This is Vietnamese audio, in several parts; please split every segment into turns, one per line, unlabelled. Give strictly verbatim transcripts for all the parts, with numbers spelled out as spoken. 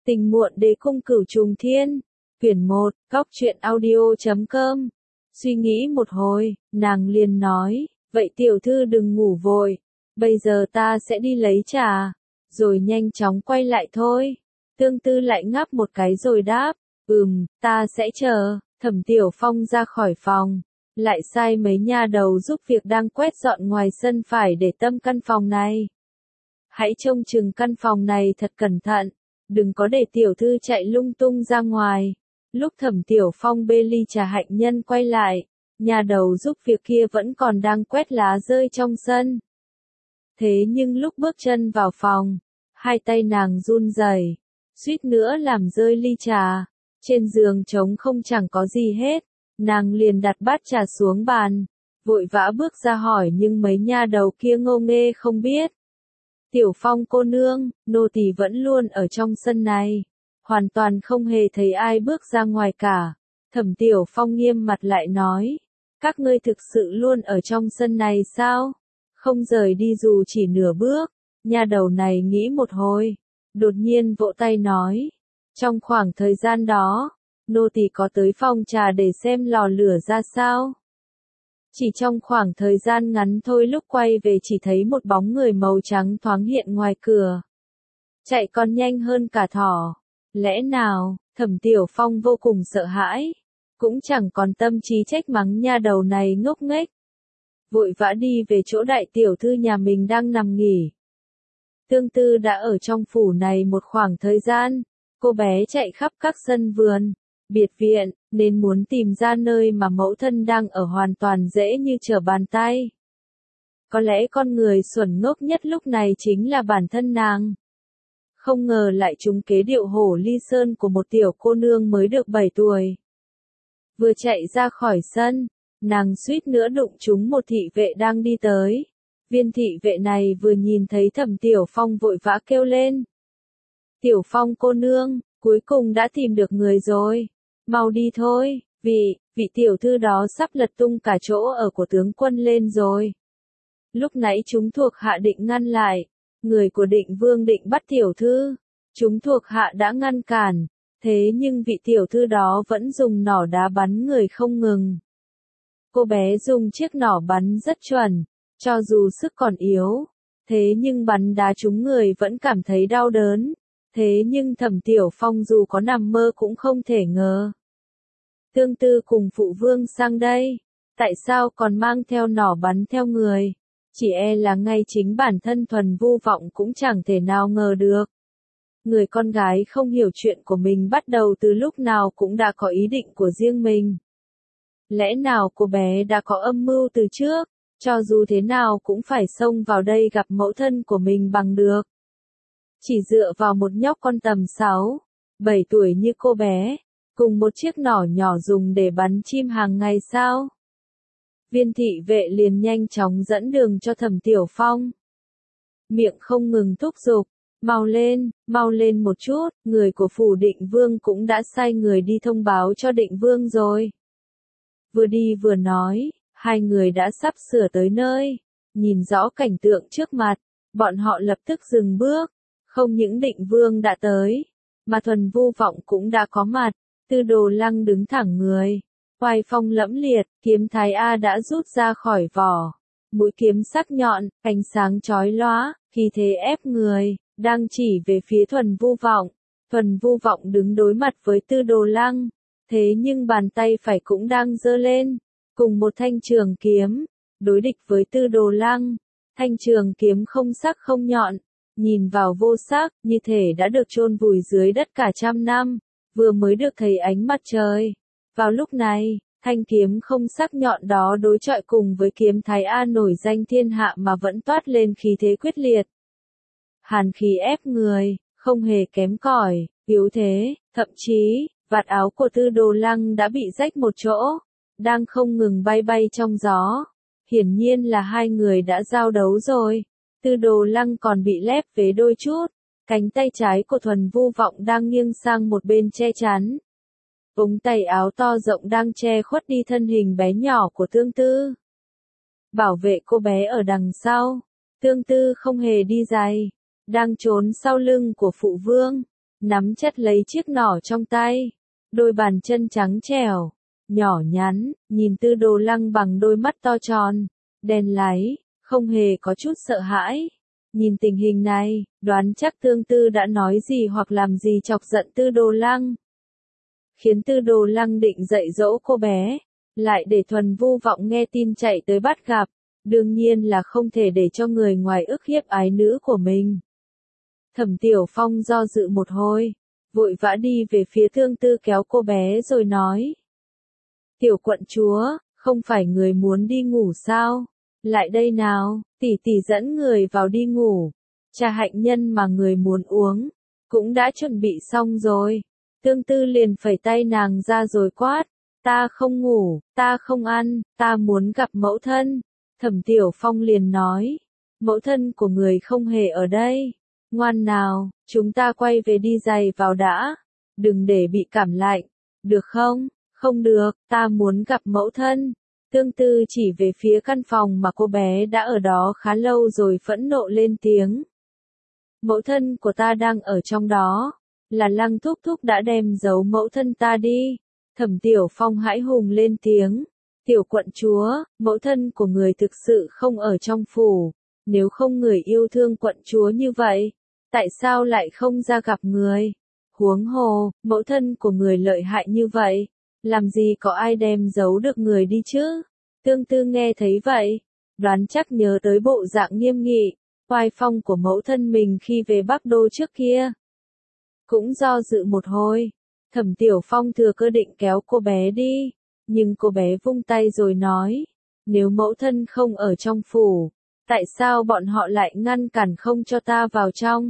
Tình muộn đế cung cửu trùng thiên. Quyển một, Cóc truyện audio chấm com. Suy nghĩ một hồi, nàng liền nói, vậy tiểu thư đừng ngủ vội, bây giờ ta sẽ đi lấy trà, rồi nhanh chóng quay lại thôi. Tương Tư lại ngáp một cái rồi đáp, ừm, ta sẽ chờ. Thẩm Tiểu Phong ra khỏi phòng, lại sai mấy nha đầu giúp việc đang quét dọn ngoài sân phải để tâm căn phòng này. Hãy trông chừng căn phòng này thật cẩn thận, đừng có để tiểu thư chạy lung tung ra ngoài. Lúc Thẩm Tiểu Phong bê ly trà hạnh nhân quay lại, nhà đầu giúp việc kia vẫn còn đang quét lá rơi trong sân. Thế nhưng lúc bước chân vào phòng, hai tay nàng run rẩy, suýt nữa làm rơi ly trà. Trên giường trống không chẳng có gì hết, nàng liền đặt bát trà xuống bàn, vội vã bước ra hỏi nhưng mấy nha đầu kia ngô nghê không biết. Tiểu Phong cô nương, nô tỳ vẫn luôn ở trong sân này, hoàn toàn không hề thấy ai bước ra ngoài cả. Thẩm Tiểu Phong nghiêm mặt lại nói, các ngươi thực sự luôn ở trong sân này sao? Không rời đi dù chỉ nửa bước. Nha đầu này nghĩ một hồi, đột nhiên vỗ tay nói, trong khoảng thời gian đó, nô tỳ có tới phòng trà để xem lò lửa ra sao. Chỉ trong khoảng thời gian ngắn thôi, lúc quay về chỉ thấy một bóng người màu trắng thoáng hiện ngoài cửa. Chạy còn nhanh hơn cả thỏ. Lẽ nào? Thẩm Tiểu Phong vô cùng sợ hãi, cũng chẳng còn tâm trí trách mắng nha đầu này ngốc nghếch. Vội vã đi về chỗ đại tiểu thư nhà mình đang nằm nghỉ. Tương Tư đã ở trong phủ này một khoảng thời gian, cô bé chạy khắp các sân vườn, biệt viện, nên muốn tìm ra nơi mà mẫu thân đang ở hoàn toàn dễ như trở bàn tay. Có lẽ con người xuẩn ngốc nhất lúc này chính là bản thân nàng. Không ngờ lại trúng kế điệu hổ ly sơn của một tiểu cô nương mới được bảy tuổi. Vừa chạy ra khỏi sân, nàng suýt nữa đụng trúng một thị vệ đang đi tới. Viên thị vệ này vừa nhìn thấy Thẩm Tiểu Phong vội vã kêu lên. Tiểu Phong cô nương, cuối cùng đã tìm được người rồi. Mau đi thôi, vị, vị tiểu thư đó sắp lật tung cả chỗ ở của tướng quân lên rồi. Lúc nãy chúng thuộc hạ định ngăn lại, người của Định Vương định bắt tiểu thư. Chúng thuộc hạ đã ngăn cản, thế nhưng vị tiểu thư đó vẫn dùng nỏ đá bắn người không ngừng. Cô bé dùng chiếc nỏ bắn rất chuẩn, cho dù sức còn yếu, thế nhưng bắn đá trúng người vẫn cảm thấy đau đớn. Thế nhưng Thẩm Tiểu Phong dù có nằm mơ cũng không thể ngờ. Tương Tư cùng phụ vương sang đây, tại sao còn mang theo nỏ bắn theo người? Chỉ e là ngay chính bản thân Thuần Vu Vọng cũng chẳng thể nào ngờ được. Người con gái không hiểu chuyện của mình bắt đầu từ lúc nào cũng đã có ý định của riêng mình. Lẽ nào cô bé đã có âm mưu từ trước, cho dù thế nào cũng phải xông vào đây gặp mẫu thân của mình bằng được. Chỉ dựa vào một nhóc con tầm sáu, bảy tuổi như cô bé, cùng một chiếc nỏ nhỏ dùng để bắn chim hàng ngày sao? Viên thị vệ liền nhanh chóng dẫn đường cho Thẩm Tiểu Phong. Miệng không ngừng thúc giục, mau lên, mau lên một chút, người của phủ Định Vương cũng đã sai người đi thông báo cho Định Vương rồi. Vừa đi vừa nói, hai người đã sắp sửa tới nơi, nhìn rõ cảnh tượng trước mặt, bọn họ lập tức dừng bước. Không những Định Vương đã tới, mà Thuần Vu Vọng cũng đã có mặt. Tư Đồ Lăng đứng thẳng người, oai phong lẫm liệt, kiếm Thái A đã rút ra khỏi vỏ. Mũi kiếm sắc nhọn, ánh sáng chói lóa, khí thế ép người, đang chỉ về phía Thuần Vu Vọng. Thuần Vu Vọng đứng đối mặt với Tư Đồ Lăng, thế nhưng bàn tay phải cũng đang giơ lên, cùng một thanh trường kiếm, đối địch với Tư Đồ Lăng. Thanh trường kiếm không sắc không nhọn, nhìn vào vô sắc, như thể đã được chôn vùi dưới đất cả trăm năm, vừa mới được thấy ánh mặt trời. Vào lúc này, thanh kiếm không sắc nhọn đó đối chọi cùng với kiếm Thái A nổi danh thiên hạ mà vẫn toát lên khí thế quyết liệt. Hàn khí ép người, không hề kém cỏi, yếu thế, thậm chí, vạt áo của Tư Đồ Lăng đã bị rách một chỗ, đang không ngừng bay bay trong gió. Hiển nhiên là hai người đã giao đấu rồi. Tư Đồ Lăng còn bị lép vế đôi chút, cánh tay trái của Thuần Vu Vọng đang nghiêng sang một bên che chắn. Ống tay áo to rộng đang che khuất đi thân hình bé nhỏ của Tương Tư. Bảo vệ cô bé ở đằng sau, Tương Tư không hề đi giày, đang trốn sau lưng của phụ vương. nắm chặt lấy chiếc nỏ trong tay, đôi bàn chân trắng trẻo, nhỏ nhắn, nhìn Tư Đồ Lăng bằng đôi mắt to tròn, đen láy, không hề có chút sợ hãi. Nhìn tình hình này, đoán chắc Tương Tư đã nói gì hoặc làm gì chọc giận Tư Đồ Lăng. Khiến Tư Đồ Lăng định dạy dỗ cô bé, lại để Thuần Vu Vọng nghe tin chạy tới bắt gặp, đương nhiên là không thể để cho người ngoài ức hiếp ái nữ của mình. Thẩm Tiểu Phong do dự một hồi, vội vã đi về phía Tương Tư kéo cô bé rồi nói. Tiểu quận chúa, không phải người muốn đi ngủ sao? Lại đây nào, tỷ tỷ dẫn người vào đi ngủ. Trà hạnh nhân mà người muốn uống, cũng đã chuẩn bị xong rồi. Tương Tư liền phẩy tay nàng ra rồi quát. Ta không ngủ, ta không ăn, ta muốn gặp mẫu thân. Thẩm Tiểu Phong liền nói. Mẫu thân của người không hề ở đây. Ngoan nào, chúng ta quay về đi giày vào đã. Đừng để bị cảm lạnh. Được không? Không được, ta muốn gặp mẫu thân. Tương Tư chỉ về phía căn phòng mà cô bé đã ở đó khá lâu rồi phẫn nộ lên tiếng. Mẫu thân của ta đang ở trong đó. Là Lăng thúc thúc đã đem giấu mẫu thân ta đi. Thẩm Tiểu Phong hãi hùng lên tiếng. Tiểu quận chúa, mẫu thân của người thực sự không ở trong phủ. Nếu không người yêu thương quận chúa như vậy, tại sao lại không ra gặp người? Huống hồ, mẫu thân của người lợi hại như vậy, làm gì có ai đem giấu được người đi chứ? Tương Tư nghe thấy vậy, đoán chắc nhớ tới bộ dạng nghiêm nghị, oai phong của mẫu thân mình khi về Bắc Đô trước kia. Cũng do dự một hồi, Thẩm Tiểu Phong thừa cơ định kéo cô bé đi, nhưng cô bé vung tay rồi nói, nếu mẫu thân không ở trong phủ, tại sao bọn họ lại ngăn cản không cho ta vào trong?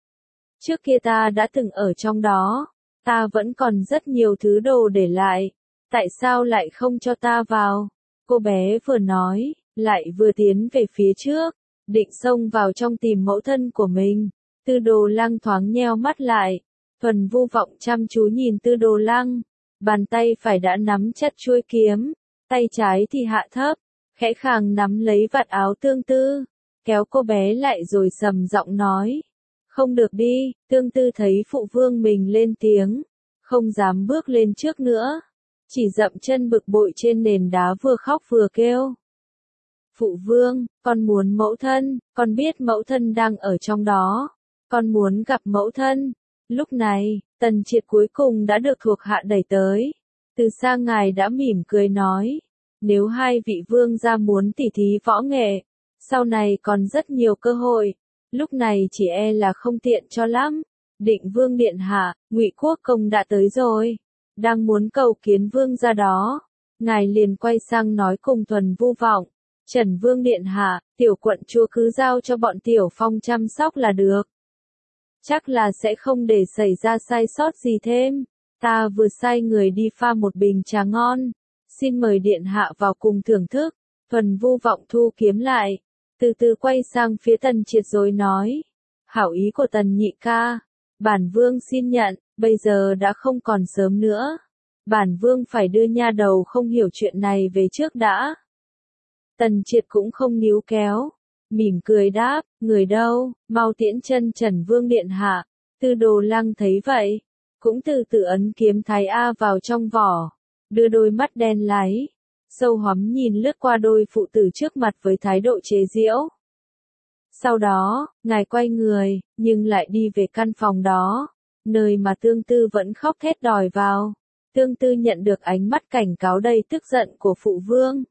Trước kia ta đã từng ở trong đó, ta vẫn còn rất nhiều thứ đồ để lại, tại sao lại không cho ta vào? Cô bé vừa nói, lại vừa tiến về phía trước, định xông vào trong tìm mẫu thân của mình. Tư Đồ Lăng thoáng nheo mắt lại, Thuần Vu Vọng chăm chú nhìn Tư Đồ Lăng, bàn tay phải đã nắm chặt chuôi kiếm, tay trái thì hạ thấp, khẽ khàng nắm lấy vạt áo Tương Tư, kéo cô bé lại rồi sầm giọng nói. Không được đi, Tương Tư thấy phụ vương mình lên tiếng, không dám bước lên trước nữa, chỉ dậm chân bực bội trên nền đá vừa khóc vừa kêu. Phụ vương, con muốn mẫu thân, con biết mẫu thân đang ở trong đó, con muốn gặp mẫu thân. Lúc này, Tần Triệt cuối cùng đã được thuộc hạ đẩy tới. Từ xa ngài đã mỉm cười nói, nếu hai vị vương gia muốn tỉ thí võ nghệ, sau này còn rất nhiều cơ hội. Lúc này chỉ e là không tiện cho lắm. Định vương điện hạ, Ngụy Quốc công đã tới rồi, đang muốn cầu kiến vương gia đó. Ngài liền quay sang nói cùng Thuần Vu Vọng, Trần vương điện hạ, tiểu quận chúa cứ giao cho bọn Tiểu Phong chăm sóc là được. Chắc là sẽ không để xảy ra sai sót gì thêm. Ta vừa sai người đi pha một bình trà ngon, xin mời điện hạ vào cùng thưởng thức. Thuần Vu Vọng thu kiếm lại, từ từ quay sang phía Tần Triệt rồi nói, hảo ý của Tần nhị ca, bản vương xin nhận, bây giờ đã không còn sớm nữa. Bản vương phải đưa nha đầu không hiểu chuyện này về trước đã. Tần Triệt cũng không níu kéo, mỉm cười đáp, người đâu, mau tiễn chân Trần vương điện hạ. Tư Đồ Lăng thấy vậy, cũng từ từ ấn kiếm Thái A vào trong vỏ, đưa đôi mắt đen láy, sâu hoắm nhìn lướt qua đôi phụ tử trước mặt với thái độ chế giễu. Sau đó, ngài quay người, nhưng lại đi về căn phòng đó, nơi mà Tương Tư vẫn khóc thét đòi vào. Tương Tư nhận được ánh mắt cảnh cáo đầy tức giận của phụ vương.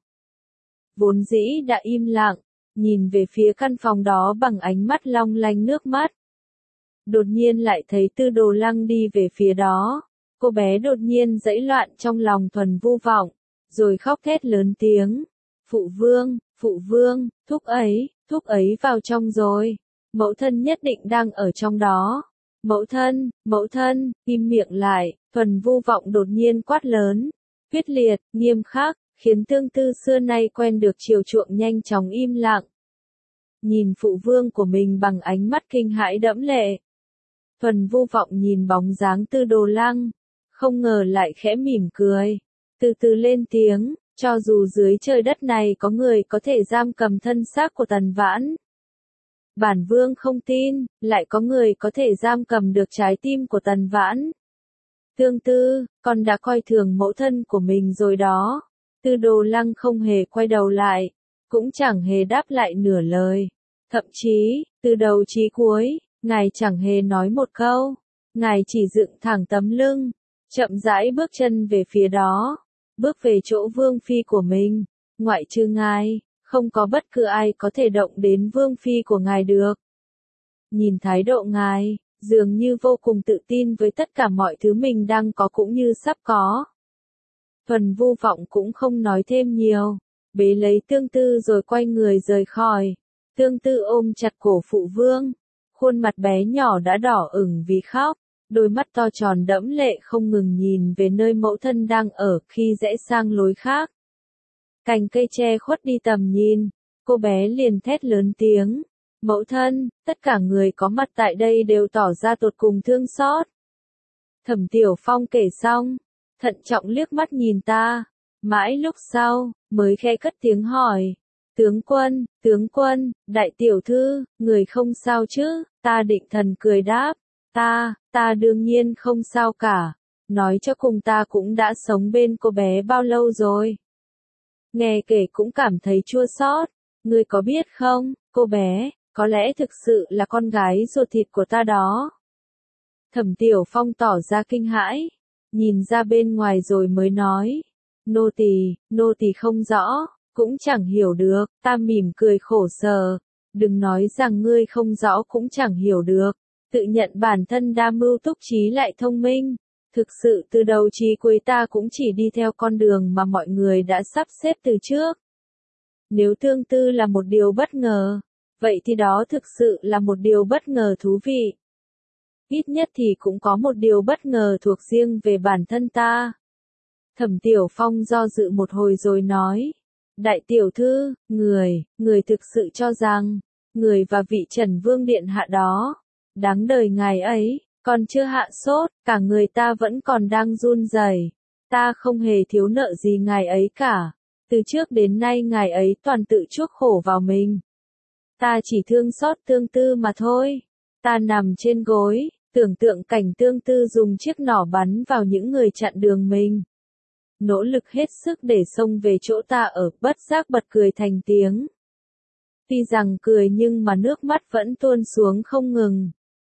Vốn dĩ đã im lặng, nhìn về phía căn phòng đó bằng ánh mắt long lanh nước mắt. Đột nhiên lại thấy Tư Đồ Lăng đi về phía đó, cô bé đột nhiên giãy loạn trong lòng Thuần Vu Vọng, rồi khóc thét lớn tiếng. Phụ vương, phụ vương, thúc ấy, thúc ấy vào trong rồi, mẫu thân nhất định đang ở trong đó. Mẫu thân, mẫu thân, im miệng lại. Thuần Vu Vọng đột nhiên quát lớn, quyết liệt, nghiêm khắc, khiến Tương Tư xưa nay quen được chiều chuộng nhanh chóng im lặng. Nhìn phụ vương của mình bằng ánh mắt kinh hãi đẫm lệ. Thuần Vu Vọng nhìn bóng dáng Tư Đồ Lăng, không ngờ lại khẽ mỉm cười, từ từ lên tiếng, cho dù dưới trời đất này có người có thể giam cầm thân xác của Tần Vãn, Bản vương không tin, lại có người có thể giam cầm được trái tim của Tần Vãn. Tương Tư, con đã coi thường mẫu thân của mình rồi đó. Tư Đồ Lăng không hề quay đầu lại, cũng chẳng hề đáp lại nửa lời. Thậm chí, từ đầu chí cuối, ngài chẳng hề nói một câu. Ngài chỉ dựng thẳng tấm lưng, chậm rãi bước chân về phía đó, bước về chỗ vương phi của mình. Ngoại trừ ngài, không có bất cứ ai có thể động đến vương phi của ngài được. Nhìn thái độ ngài, dường như vô cùng tự tin với tất cả mọi thứ mình đang có cũng như sắp có. Thuần Vu Vọng cũng không nói thêm nhiều, bế lấy Tương Tư rồi quay người rời khỏi. Tương Tư ôm chặt cổ phụ vương, khuôn mặt bé nhỏ đã đỏ ửng vì khóc, đôi mắt to tròn đẫm lệ không ngừng nhìn về nơi mẫu thân đang ở khi rẽ sang lối khác. Cành cây che khuất đi tầm nhìn, cô bé liền thét lớn tiếng. Mẫu thân, tất cả người có mặt tại đây đều tỏ ra tột cùng thương xót. Thẩm Tiểu Phong kể xong, thận trọng liếc mắt nhìn ta, mãi lúc sau, mới khẽ cất tiếng hỏi. Tướng quân, tướng quân, đại tiểu thư, người không sao chứ? Ta định thần cười đáp. Ta, ta đương nhiên không sao cả. Nói cho cùng ta cũng đã sống bên cô bé bao lâu rồi. Nghe kể cũng cảm thấy chua xót. Ngươi có biết không, cô bé, có lẽ thực sự là con gái ruột thịt của ta đó. Thẩm Tiểu Phong tỏ ra kinh hãi, nhìn ra bên ngoài rồi mới nói. Nô tỳ, nô tỳ không rõ, cũng chẳng hiểu được. Ta mỉm cười khổ sở. Đừng nói rằng ngươi không rõ cũng chẳng hiểu được. Tự nhận bản thân đa mưu túc trí lại thông minh. Thực sự từ đầu chí cuối ta cũng chỉ đi theo con đường mà mọi người đã sắp xếp từ trước. Nếu Tương Tư là một điều bất ngờ, vậy thì đó thực sự là một điều bất ngờ thú vị. Ít nhất thì cũng có một điều bất ngờ thuộc riêng về bản thân ta. Thẩm Tiểu Phong do dự một hồi rồi nói. Đại tiểu thư, người, người thực sự cho rằng, người và vị Trần Vương Điện Hạ đó, đáng đời ngài ấy, còn chưa hạ sốt, cả người ta vẫn còn đang run rẩy. Ta không hề thiếu nợ gì ngài ấy cả. Từ trước đến nay ngài ấy toàn tự chuốc khổ vào mình. Ta chỉ thương xót Tương Tư mà thôi. Ta nằm trên gối, tưởng tượng cảnh Tương Tư dùng chiếc nỏ bắn vào những người chặn đường mình. Nỗ lực hết sức để xông về chỗ ta ở, bất giác bật cười thành tiếng. Tuy rằng cười nhưng mà nước mắt vẫn tuôn xuống không ngừng.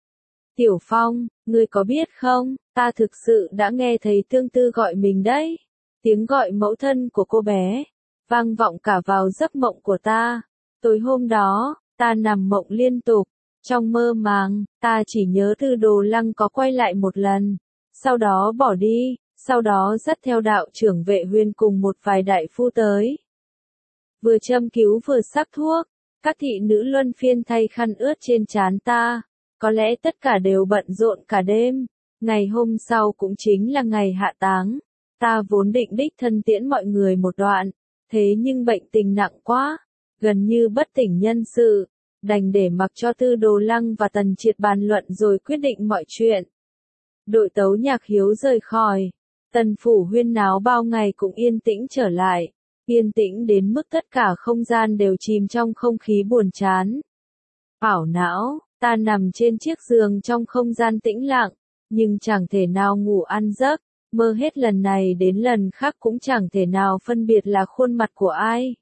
Tiểu Phong, ngươi có biết không, ta thực sự đã nghe thấy Tương Tư gọi mình đấy. Tiếng gọi mẫu thân của cô bé, vang vọng cả vào giấc mộng của ta. Tối hôm đó, ta nằm mộng liên tục. Trong mơ màng, ta chỉ nhớ Tư Đồ Lăng có quay lại một lần, sau đó bỏ đi, sau đó dắt theo đạo trưởng Vệ Huyền cùng một vài đại phu tới. Vừa châm cứu vừa sắc thuốc, các thị nữ luân phiên thay khăn ướt trên trán ta, có lẽ tất cả đều bận rộn cả đêm. Ngày hôm sau cũng chính là ngày hạ táng, ta vốn định đích thân tiễn mọi người một đoạn, thế nhưng bệnh tình nặng quá, gần như bất tỉnh nhân sự. Đành để mặc cho Tư Đồ Lăng và Tần Triệt bàn luận rồi quyết định mọi chuyện. Đội tấu nhạc hiếu rời khỏi. Tần phủ huyên náo bao ngày cũng yên tĩnh trở lại. Yên tĩnh đến mức tất cả không gian đều chìm trong không khí buồn chán. Ảo não, ta nằm trên chiếc giường trong không gian tĩnh lặng, nhưng chẳng thể nào ngủ ăn giấc. Mơ hết lần này đến lần khác cũng chẳng thể nào phân biệt là khuôn mặt của ai.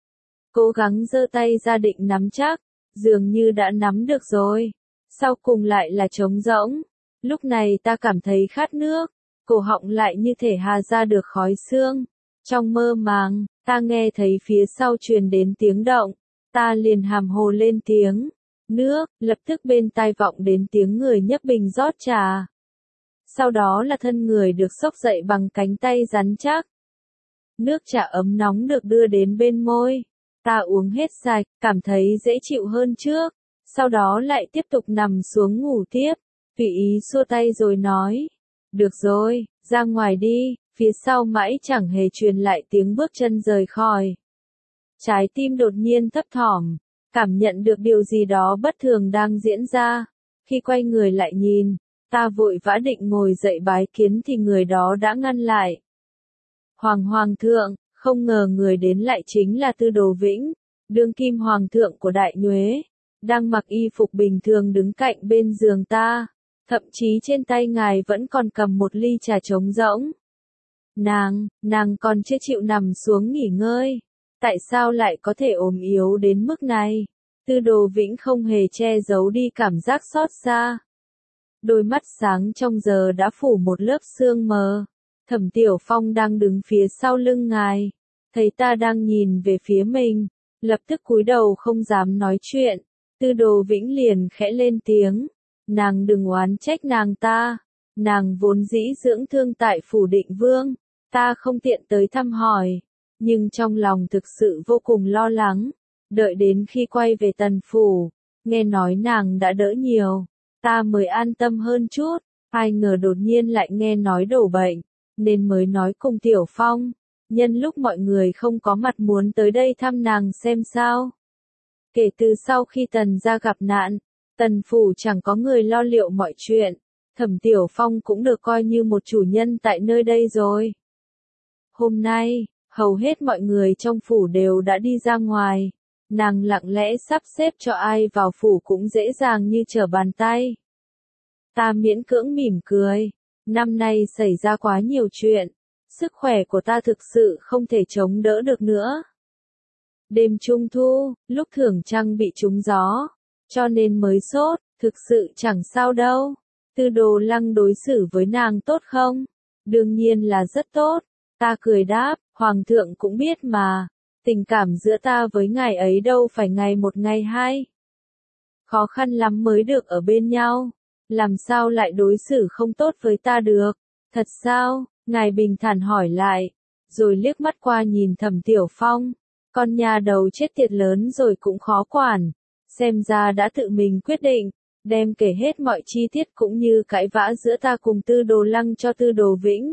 Cố gắng giơ tay ra định nắm chắc. Dường như đã nắm được rồi. Sau cùng lại là trống rỗng. Lúc này ta cảm thấy khát nước. Cổ họng lại như thể hà ra được khói sương. Trong mơ màng, ta nghe thấy phía sau truyền đến tiếng động. Ta liền hàm hồ lên tiếng. Nước, lập tức bên tai vọng đến tiếng người nhấp bình rót trà. Sau đó là thân người được xốc dậy bằng cánh tay rắn chắc. Nước trà ấm nóng được đưa đến bên môi. Ta uống hết sạch, cảm thấy dễ chịu hơn trước, sau đó lại tiếp tục nằm xuống ngủ tiếp. Tùy ý xua tay rồi nói, được rồi, ra ngoài đi. Phía sau mãi chẳng hề truyền lại tiếng bước chân rời khỏi. Trái tim đột nhiên thấp thỏm, cảm nhận được điều gì đó bất thường đang diễn ra. Khi quay người lại nhìn, ta vội vã định ngồi dậy bái kiến thì người đó đã ngăn lại. Hoàng Hoàng thượng, không ngờ người đến lại chính là Tư Đồ Vĩnh, đương kim hoàng thượng của Đại Nhuế. đang mặc y phục bình thường đứng cạnh bên giường ta, thậm chí trên tay ngài vẫn còn cầm một ly trà trống rỗng. Nàng, nàng còn chưa chịu nằm xuống nghỉ ngơi. Tại sao lại có thể ốm yếu đến mức này? Tư Đồ Vĩnh không hề che giấu đi cảm giác xót xa. Đôi mắt sáng trong giờ đã phủ một lớp sương mờ. Thẩm Tiểu Phong đang đứng phía sau lưng ngài, thấy ta đang nhìn về phía mình, lập tức cúi đầu không dám nói chuyện. Tư Đồ Vĩnh liền khẽ lên tiếng, nàng đừng oán trách nàng ta, nàng vốn dĩ dưỡng thương tại phủ Định Vương, ta không tiện tới thăm hỏi, nhưng trong lòng thực sự vô cùng lo lắng. Đợi đến khi quay về Tần phủ, nghe nói nàng đã đỡ nhiều, ta mới an tâm hơn chút. Ai ngờ đột nhiên lại nghe nói đổ bệnh, nên mới nói cùng Tiểu Phong, nhân lúc mọi người không có mặt muốn tới đây thăm nàng xem sao. Kể từ sau khi Tần gia gặp nạn, Tần phủ chẳng có người lo liệu mọi chuyện, Thẩm Tiểu Phong cũng được coi như một chủ nhân tại nơi đây rồi. Hôm nay, hầu hết mọi người trong phủ đều đã đi ra ngoài, nàng lặng lẽ sắp xếp cho ai vào phủ cũng dễ dàng như trở bàn tay. Ta miễn cưỡng mỉm cười, năm nay xảy ra quá nhiều chuyện, sức khỏe của ta thực sự không thể chống đỡ được nữa. Đêm trung thu, lúc Thưởng Trăng bị trúng gió, cho nên mới sốt, thực sự chẳng sao đâu. Tư Đồ Lăng đối xử với nàng tốt không? Đương nhiên là rất tốt. Ta cười đáp, Hoàng thượng cũng biết mà, tình cảm giữa ta với ngài ấy đâu phải ngày một ngày hai. Khó khăn lắm mới được ở bên nhau, làm sao lại đối xử không tốt với ta được? Thật sao? Ngài bình thản hỏi lại, rồi liếc mắt qua nhìn Thẩm Tiểu Phong, con nhà đầu chết tiệt lớn rồi cũng khó quản, xem ra đã tự mình quyết định, đem kể hết mọi chi tiết cũng như cãi vã giữa ta cùng Tư Đồ Lăng cho Tư Đồ Vĩnh.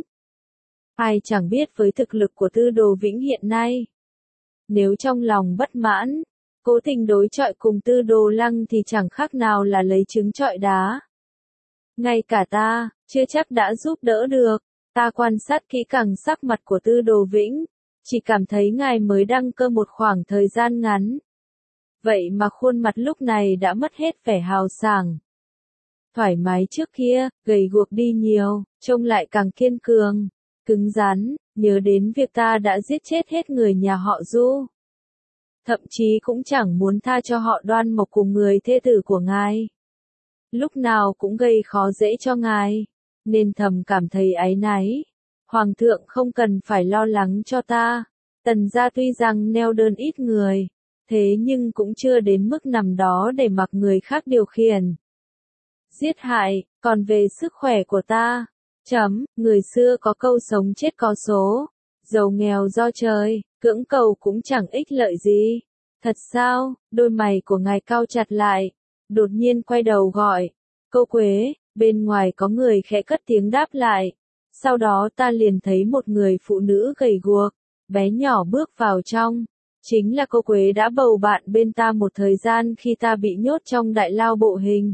Ai chẳng biết với thực lực của Tư Đồ Vĩnh hiện nay, nếu trong lòng bất mãn, cố tình đối chọi cùng Tư Đồ Lăng thì chẳng khác nào là lấy trứng trọi đá. Ngay cả ta, chưa chắc đã giúp đỡ được. Ta quan sát kỹ càng sắc mặt của Tư Đồ Vĩnh, chỉ cảm thấy ngài mới đăng cơ một khoảng thời gian ngắn. Vậy mà khuôn mặt lúc này đã mất hết vẻ hào sảng. Thoải mái trước kia, gầy guộc đi nhiều, trông lại càng kiên cường, cứng rắn, nhớ đến việc ta đã giết chết hết người nhà họ Du. Thậm chí cũng chẳng muốn tha cho họ Đoan Mộc cùng người thê tử của ngài. Lúc nào cũng gây khó dễ cho ngài, nên thầm cảm thấy áy náy. Hoàng thượng không cần phải lo lắng cho ta. Tần gia tuy rằng neo đơn ít người, thế nhưng cũng chưa đến mức nằm đó để mặc người khác điều khiển. Giết hại, còn về sức khỏe của ta, chấm, người xưa có câu sống chết có số, giàu nghèo do trời, cưỡng cầu cũng chẳng ích lợi gì. Thật sao? Đôi mày của ngài cau chặt lại, đột nhiên quay đầu gọi, Cô Quế. Bên ngoài có người khẽ cất tiếng đáp lại. Sau đó ta liền thấy một người phụ nữ gầy guộc, bé nhỏ bước vào trong. Chính là cô Quế đã bầu bạn bên ta một thời gian khi ta bị nhốt trong đại lao bộ hình.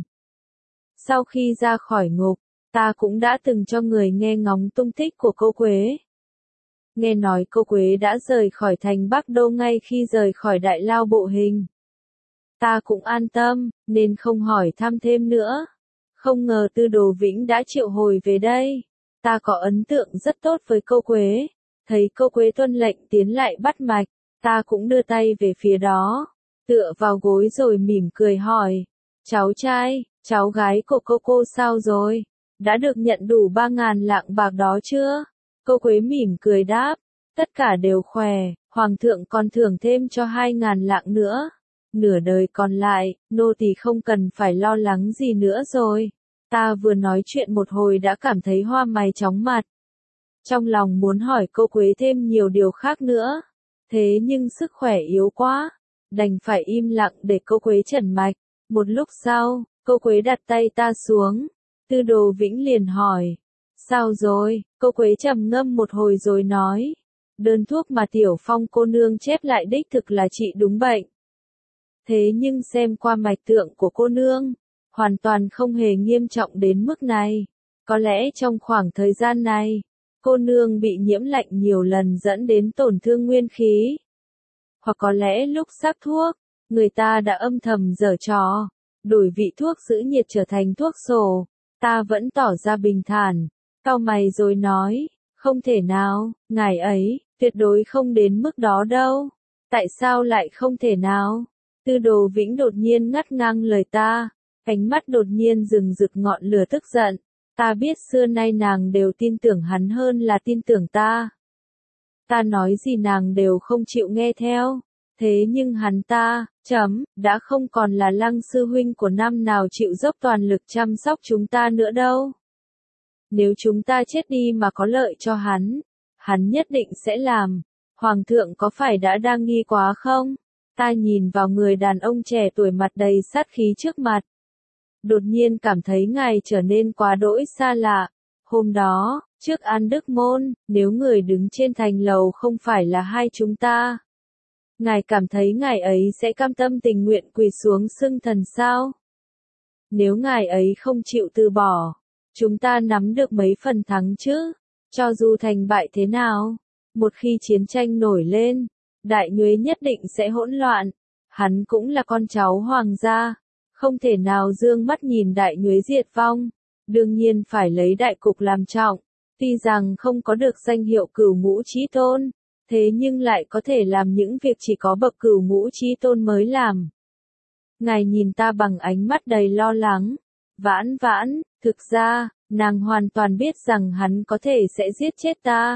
Sau khi ra khỏi ngục, ta cũng đã từng cho người nghe ngóng tung tích của cô Quế. Nghe nói cô Quế đã rời khỏi thành Bắc Đô ngay khi rời khỏi đại lao bộ hình. Ta cũng an tâm, nên không hỏi thăm thêm nữa. Không ngờ Tư Đồ Vĩnh đã triệu hồi về đây. Ta có ấn tượng rất tốt với cô Quế. Thấy cô Quế tuân lệnh tiến lại bắt mạch, ta cũng đưa tay về phía đó, tựa vào gối rồi mỉm cười hỏi. Cháu trai, cháu gái của cô cô sao rồi? Đã được nhận đủ ba ngàn lạng bạc đó chưa? Cô Quế mỉm cười đáp. Tất cả đều khỏe, Hoàng thượng còn thưởng thêm cho hai ngàn lạng nữa. Nửa đời còn lại, nô tỳ không cần phải lo lắng gì nữa rồi. Ta vừa nói chuyện một hồi đã cảm thấy hoa mày chóng mặt. Trong lòng muốn hỏi cô Quế thêm nhiều điều khác nữa. Thế nhưng sức khỏe yếu quá, đành phải im lặng để cô Quế trần mạch. Một lúc sau, cô Quế đặt tay ta xuống. Tư Đồ Vĩnh liền hỏi. Sao rồi? Cô Quế trầm ngâm một hồi rồi nói. Đơn thuốc mà Tiểu Phong cô nương chép lại đích thực là trị đúng bệnh. Thế nhưng xem qua mạch tượng của cô nương, hoàn toàn không hề nghiêm trọng đến mức này. Có lẽ trong khoảng thời gian này, cô nương bị nhiễm lạnh nhiều lần dẫn đến tổn thương nguyên khí. Hoặc có lẽ lúc sắc thuốc, Người ta đã âm thầm giở trò, đổi vị thuốc giữ nhiệt trở thành thuốc sổ. Ta vẫn tỏ ra bình thản, cau mày rồi nói, không thể nào, ngài ấy, tuyệt đối không đến mức đó đâu. Tại sao lại không thể nào? Tư Đồ Vĩnh đột nhiên ngắt ngang lời ta, ánh mắt đột nhiên rừng rực ngọn lửa tức giận. Ta biết xưa nay nàng đều tin tưởng hắn hơn là tin tưởng ta. Ta nói gì nàng đều không chịu nghe theo. Thế nhưng hắn ta, chấm, đã không còn là Lăng sư huynh của năm nào chịu dốc toàn lực chăm sóc chúng ta nữa đâu. Nếu chúng ta chết đi mà có lợi cho hắn, hắn nhất định sẽ làm. Hoàng thượng có phải đã đang nghi quá không? Ta nhìn vào người đàn ông trẻ tuổi mặt đầy sát khí trước mặt. Đột nhiên cảm thấy ngài trở nên quá đỗi xa lạ. Hôm đó, trước An Đức Môn, nếu người đứng trên thành lầu không phải là hai chúng ta, ngài cảm thấy ngài ấy sẽ cam tâm tình nguyện quỳ xuống xưng thần sao? Nếu ngài ấy không chịu từ bỏ, chúng ta nắm được mấy phần thắng chứ? Cho dù thành bại thế nào, một khi chiến tranh nổi lên, Đại Nhuế nhất định sẽ hỗn loạn. Hắn cũng là con cháu hoàng gia, không thể nào dương mắt nhìn Đại Nhuế diệt vong. Đương nhiên phải lấy đại cục làm trọng. Tuy rằng không có được danh hiệu cửu ngũ chí tôn, thế nhưng lại có thể làm những việc chỉ có bậc cửu ngũ chí tôn mới làm. Ngài nhìn ta bằng ánh mắt đầy lo lắng. Vãn vãn, thực ra, nàng hoàn toàn biết rằng hắn có thể sẽ giết chết ta.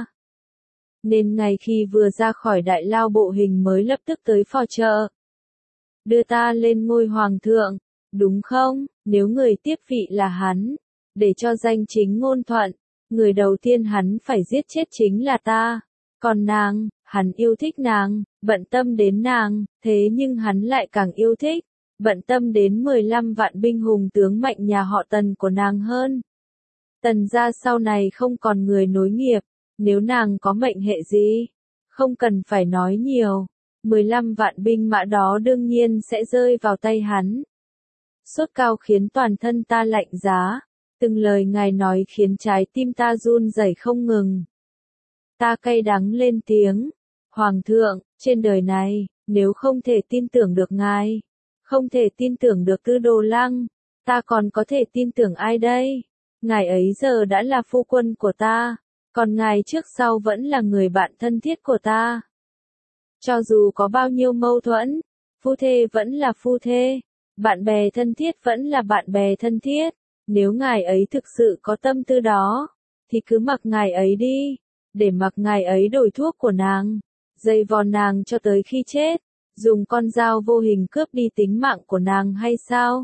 Nên ngay khi vừa ra khỏi đại lao bộ hình mới lập tức tới phò trợ. Đưa ta lên ngôi hoàng thượng, đúng không? Nếu người tiếp vị là hắn, để cho danh chính ngôn thuận, người đầu tiên hắn phải giết chết chính là ta. Còn nàng, hắn yêu thích nàng, bận tâm đến nàng, thế nhưng hắn lại càng yêu thích, bận tâm đến mười lăm vạn binh hùng tướng mạnh nhà họ Tần của nàng hơn. Tần gia sau này không còn người nối nghiệp, nếu nàng có mệnh hệ gì, không cần phải nói nhiều, mười lăm vạn binh mã đó đương nhiên sẽ rơi vào tay hắn. Sốt cao khiến toàn thân ta lạnh giá, từng lời ngài nói khiến trái tim ta run rẩy không ngừng. Ta cay đắng lên tiếng, Hoàng thượng, trên đời này, nếu không thể tin tưởng được ngài, không thể tin tưởng được Tư Đồ Lăng, ta còn có thể tin tưởng ai đây? Ngài ấy giờ đã là phu quân của ta, còn ngài trước sau vẫn là người bạn thân thiết của ta. Cho dù có bao nhiêu mâu thuẫn, phu thê vẫn là phu thê, bạn bè thân thiết vẫn là bạn bè thân thiết. Nếu ngài ấy thực sự có tâm tư đó, thì cứ mặc ngài ấy đi, để mặc ngài ấy đổi thuốc của nàng, dây vò nàng cho tới khi chết, dùng con dao vô hình cướp đi tính mạng của nàng hay sao?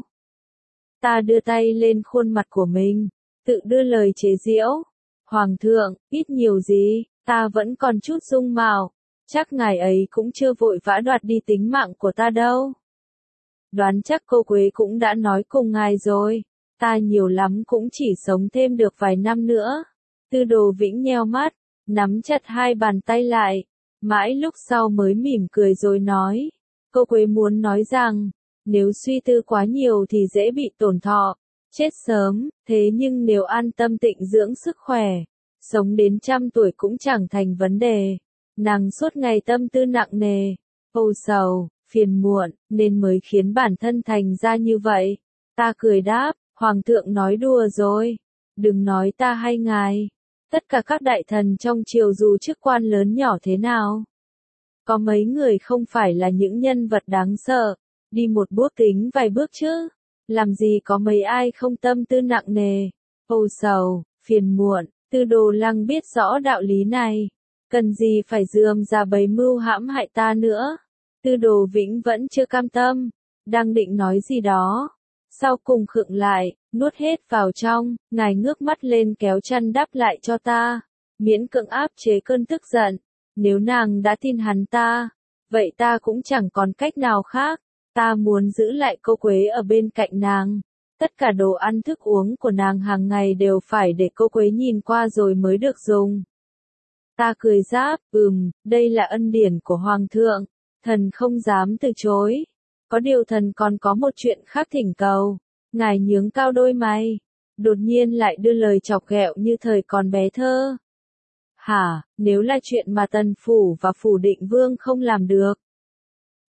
Ta đưa tay lên khuôn mặt của mình, tự đưa lời chế giễu. Hoàng thượng, ít nhiều gì, ta vẫn còn chút dung mạo, chắc ngài ấy cũng chưa vội vã đoạt đi tính mạng của ta đâu. Đoán chắc cô Quế cũng đã nói cùng ngài rồi, ta nhiều lắm cũng chỉ sống thêm được vài năm nữa. Tư Đồ Vĩnh nheo mắt, nắm chặt hai bàn tay lại, mãi lúc sau mới mỉm cười rồi nói, cô Quế muốn nói rằng, nếu suy tư quá nhiều thì dễ bị tổn thọ, chết sớm, thế nhưng nếu an tâm tịnh dưỡng sức khỏe, sống đến trăm tuổi cũng chẳng thành vấn đề. Nàng suốt ngày tâm tư nặng nề, âu sầu, phiền muộn, nên mới khiến bản thân thành ra như vậy. Ta cười đáp, Hoàng thượng nói đùa rồi, đừng nói ta hay ngài. Tất cả các đại thần trong triều dù chức quan lớn nhỏ thế nào, có mấy người không phải là những nhân vật đáng sợ, đi một bước tính vài bước chứ, làm gì có mấy ai không tâm tư nặng nề, âu sầu, phiền muộn. Tư Đồ Lăng biết rõ đạo lý này, cần gì phải dườm ra bấy mưu hãm hại ta nữa. Tư Đồ Vĩnh vẫn chưa cam tâm, đang định nói gì đó, sau cùng khựng lại, nuốt hết vào trong, ngài ngước mắt lên kéo chăn đắp lại cho ta, miễn cưỡng áp chế cơn tức giận. Nếu nàng đã tin hắn ta, vậy ta cũng chẳng còn cách nào khác, ta muốn giữ lại cô Quế ở bên cạnh nàng. Tất cả đồ ăn thức uống của nàng hàng ngày đều phải để cô Quế nhìn qua rồi mới được dùng. Ta cười giáp, ừm, đây là ân điển của Hoàng thượng, thần không dám từ chối. Có điều thần còn có một chuyện khác thỉnh cầu. Ngài nhướng cao đôi mày, đột nhiên lại đưa lời chọc ghẹo như thời còn bé thơ. Hả, nếu là chuyện mà Tần Phủ và Phủ Định Vương không làm được,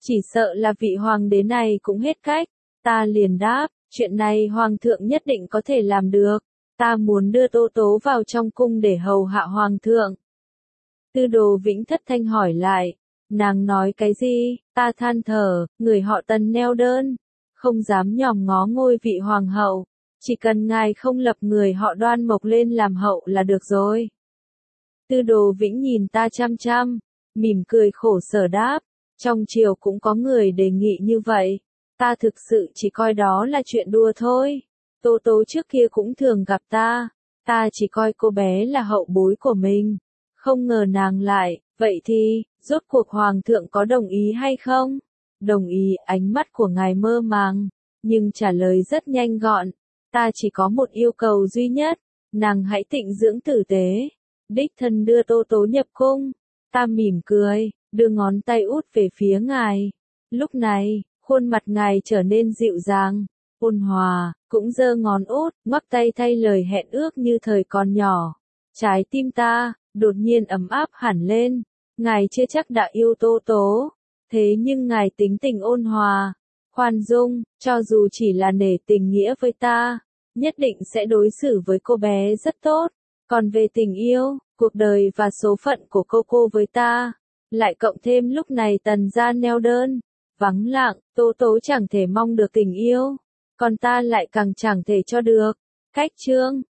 Chỉ sợ là vị hoàng đế này cũng hết cách. Ta liền đáp, chuyện này hoàng thượng nhất định có thể làm được. Ta muốn đưa Tô Tố vào trong cung để hầu hạ hoàng thượng. Tư Đồ Vĩnh thất thanh hỏi lại, nàng nói cái gì? Ta than thở, người họ Tần neo đơn, không dám nhòm ngó ngôi vị hoàng hậu, chỉ cần ngài không lập người họ Đoan Mộc lên làm hậu là được rồi. Tư Đồ Vĩnh nhìn ta chăm chăm, mỉm cười khổ sở đáp, trong triều cũng có người đề nghị như vậy, ta thực sự chỉ coi đó là chuyện đùa thôi. Tô Tố trước kia cũng thường gặp ta, ta chỉ coi cô bé là hậu bối của mình, không ngờ nàng lại, vậy thì, rốt cuộc hoàng thượng có đồng ý hay không? Đồng ý, ánh mắt của ngài mơ màng, nhưng trả lời rất nhanh gọn, ta chỉ có một yêu cầu duy nhất, nàng hãy tịnh dưỡng tử tế, đích thân đưa Tô Tố nhập cung. Ta mỉm cười, đưa ngón tay út về phía ngài. Lúc này, khuôn mặt ngài trở nên dịu dàng, ôn hòa, cũng giơ ngón út, ngoắc tay thay lời hẹn ước như thời còn nhỏ. Trái tim ta, đột nhiên ấm áp hẳn lên, ngài chưa chắc đã yêu Tô Tố, thế nhưng ngài tính tình ôn hòa, khoan dung, cho dù chỉ là nể tình nghĩa với ta, nhất định sẽ đối xử với cô bé rất tốt. Còn về tình yêu, cuộc đời và số phận của cô cô với ta, lại cộng thêm lúc này Tần gia neo đơn, vắng lặng, Tô Tố chẳng thể mong được tình yêu, còn ta lại càng chẳng thể cho được. Cách chương